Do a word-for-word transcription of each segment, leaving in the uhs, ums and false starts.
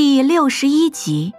第六十一集。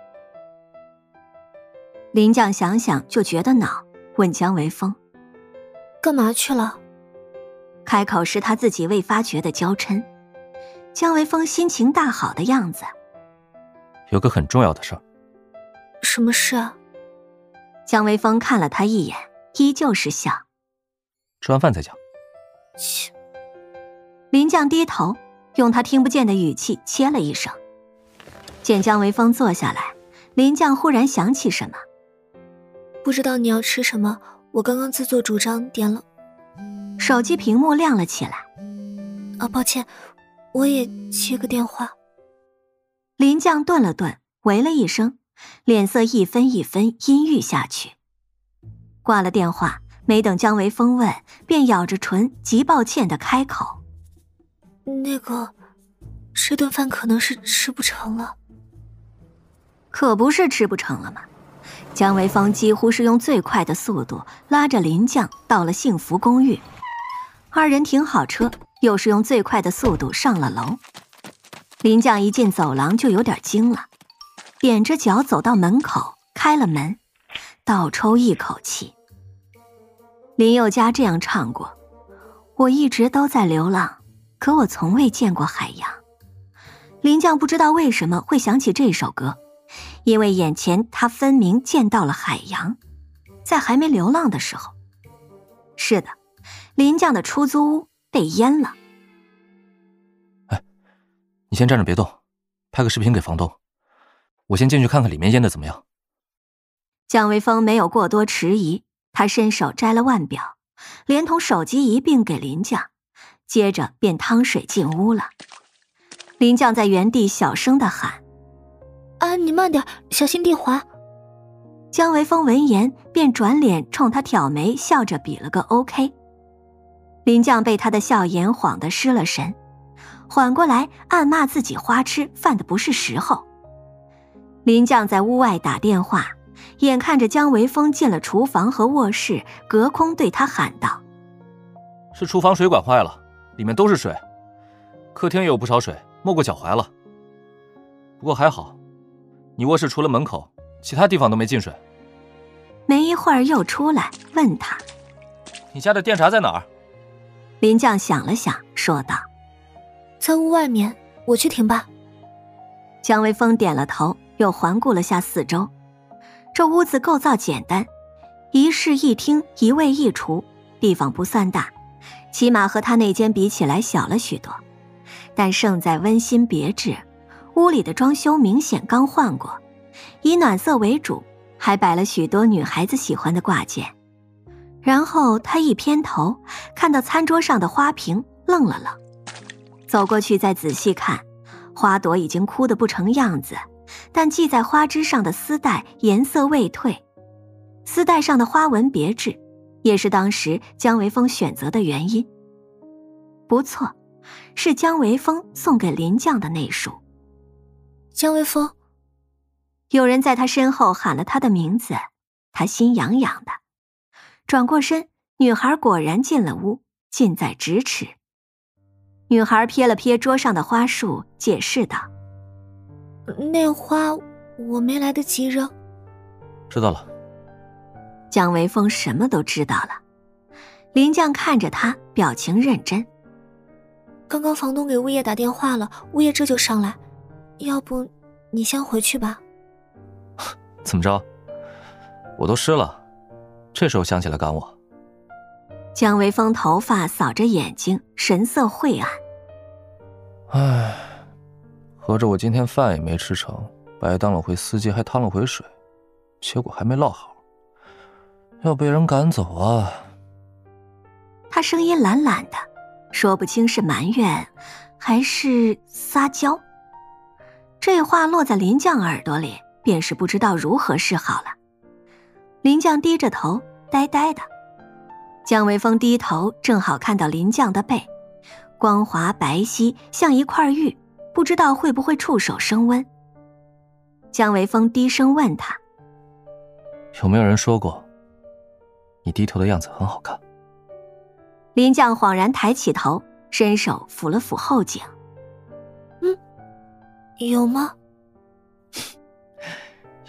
林将想想就觉得恼，问姜维峰：“ 干嘛去了？” 开口是他自己未发觉的娇嗔。姜维峰心情大好的样子：“ 有个很重要的事儿。”“ 什么事啊？” 姜维峰看了他一眼，依旧是笑：“ 吃完饭再讲。” 切。 林将低头，用他听不见的语气切了一声。见姜维峰坐下来，林将忽然想起什么：“ 不知道你要吃什么，我刚刚自作主张点了。” 手机屏幕亮了起来。 “啊，抱歉，我也接个电话。” 林将顿了顿，喂了一声，脸色一分一分阴郁下去。挂了电话，没等姜维峰问，便咬着唇极抱歉地开口：“ 那个，这顿饭可能是吃不成了。” 可不是吃不成了吗？姜维峰几乎是用最快的速度拉着林将到了幸福公寓，二人停好车，又是用最快的速度上了楼。林将一进走廊就有点惊了，踮着脚走到门口，开了门，倒抽一口气。林宥嘉这样唱过：“我一直都在流浪，可我从未见过海洋。”林将不知道为什么会想起这首歌，因为眼前他分明见到了海洋，在还没流浪的时候。是的，林将的出租屋被淹了。 哎，你先站着别动，拍个视频给房东，我先进去看看里面淹的怎么样。 姜维峰没有过多迟疑，他伸手摘了腕表，连同手机一并给林将，接着便趟水进屋了。林将在原地小声地喊：“ 啊，你慢点，小心地滑。” 姜维峰闻言便转脸冲他挑眉，笑着比了个 OK。 林将被他的笑颜晃得失了神，缓过来暗骂自己花痴，犯的不是时候。林将在屋外打电话，眼看着姜维峰进了厨房和卧室，隔空对他喊道：“ 是厨房水管坏了，里面都是水，客厅也有不少水，没过脚踝了。不过还好，你卧室除了门口，其他地方都没进水。” 没一会儿又出来问他：“ 你家的电闸在哪儿？” 林将想了想说道：“ 在屋外面，我去停吧。” 姜维峰点了头，又环顾了下四周。这屋子构造简单，一室一厅一卫一厨，地方不算大，起码和他那间比起来小了许多，但胜在温馨别致。屋里的装修明显刚换过，以暖色为主，还摆了许多女孩子喜欢的挂件。然后他一偏头，看到餐桌上的花瓶，愣了愣，走过去再仔细看，花朵已经枯得不成样子，但系在花枝上的丝带颜色未退，丝带上的花纹别致，也是当时姜维峰选择的原因。不错，是姜维峰送给林将的那束。 姜维峰。 有人在他身后喊了他的名字，他心痒痒的，转过身，女孩果然进了屋，近在咫尺。女孩瞥了瞥桌上的花束，解释道：“ 那花我没来得及扔。” 知道了。 姜维峰什么都知道了。林将看着他，表情认真：“ 刚刚房东给物业打电话了，物业这就上来，要不你先回去吧。” 怎么着？我都湿了，这时候想起来赶我。 姜维峰头发扫着眼睛，神色晦暗。 唉，合着我今天饭也没吃成，白当了回司机，还趟了回水，结果还没落好，要被人赶走啊！ 他声音懒懒的，说不清是埋怨还是撒娇。这话落在林将耳朵里，便是不知道如何是好了。林将低着头，呆呆的。姜维峰低头，正好看到林将的背，光滑白皙，像一块玉，不知道会不会触手生温。姜维峰低声问他：“ 有没有人说过，你低头的样子很好看？” 林将恍然抬起头，伸手抚了抚后颈。 嗯，有吗？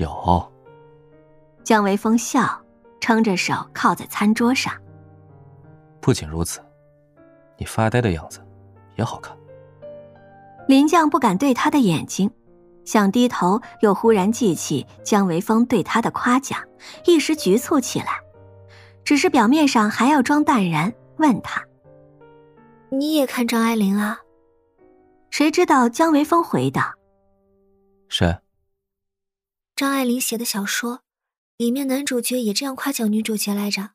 有。 江维峰笑，撑着手靠在餐桌上。 不仅如此，你发呆的样子也好看。 林将不敢对他的眼睛，想低头，又忽然记起江维峰对他的夸奖，一时局促起来。只是表面上还要装淡然，问他： 你也看张爱玲啊？ 谁知道江维峰回道： 谁？ 张爱玲写的小说，里面男主角也这样夸奖女主角来着。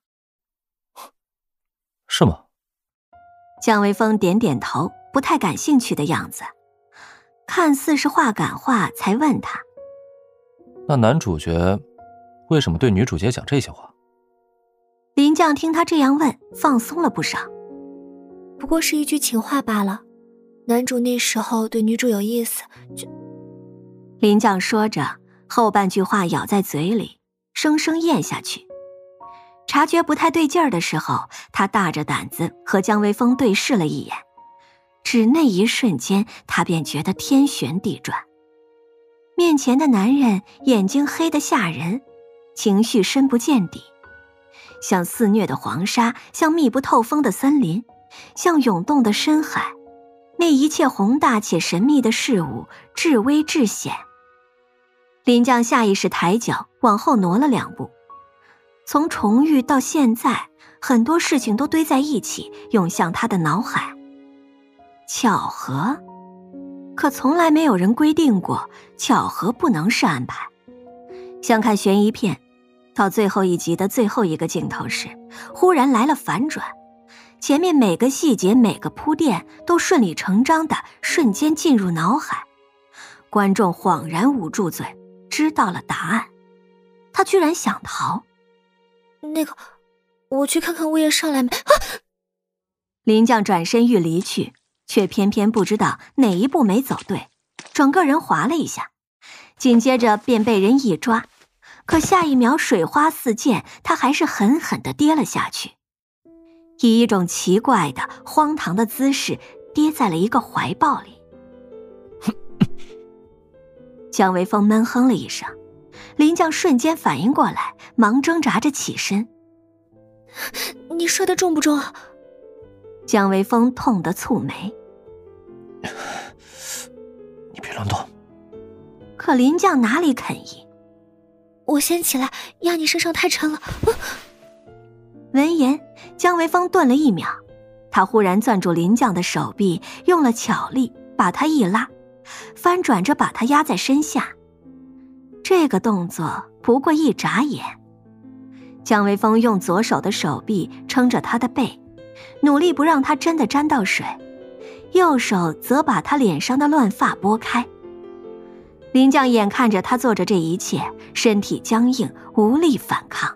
是吗？ 江维峰点点头，不太感兴趣的样子，看似是话赶话，才问他： 那男主角为什么对女主角讲这些话？ 林将听他这样问，放松了不少。 不过是一句情话罢了，男主那时候对女主有意思，就…… 林将说着，后半句话咬在嘴里，生生咽下去。察觉不太对劲儿的时候，他大着胆子和江维峰对视了一眼，只那一瞬间，他便觉得天旋地转。面前的男人眼睛黑得吓人，情绪深不见底，像肆虐的黄沙，像密不透风的森林，像涌动的深海，那一切宏大且神秘的事物，至微至显。林将下意识抬脚往后挪了两步。从重遇到现在，很多事情都堆在一起，涌向他的脑海。巧合？可从来没有人规定过巧合不能是安排。像看悬疑片，到最后一集的最后一个镜头时，忽然来了反转，前面每个细节每个铺垫都顺理成章的瞬间进入脑海，观众恍然捂住嘴，知道了答案。他居然想逃。 那个，我去看看物业上来没？啊！ 林将转身欲离去，却偏偏不知道哪一步没走对，整个人滑了一下，紧接着便被人一抓。可下一秒水花四溅，他还是狠狠地跌了下去，以一种奇怪的荒唐的姿势跌在了一个怀抱里。江维峰闷哼了一声，林将瞬间反应过来，忙挣扎着起身。 你摔得重不重啊？ 江维峰痛得蹙眉。 你别乱动。 可林将哪里肯依？ 我先起来，压你身上太沉了。啊、 闻言，江维峰顿了一秒，他忽然攥住林将的手臂，用了巧力把他一拉，翻转着把他压在身下。这个动作不过一眨眼，江维峰用左手的手臂撑着他的背，努力不让他真的沾到水，右手则把他脸上的乱发拨开。林将眼看着他做着这一切，身体僵硬，无力反抗。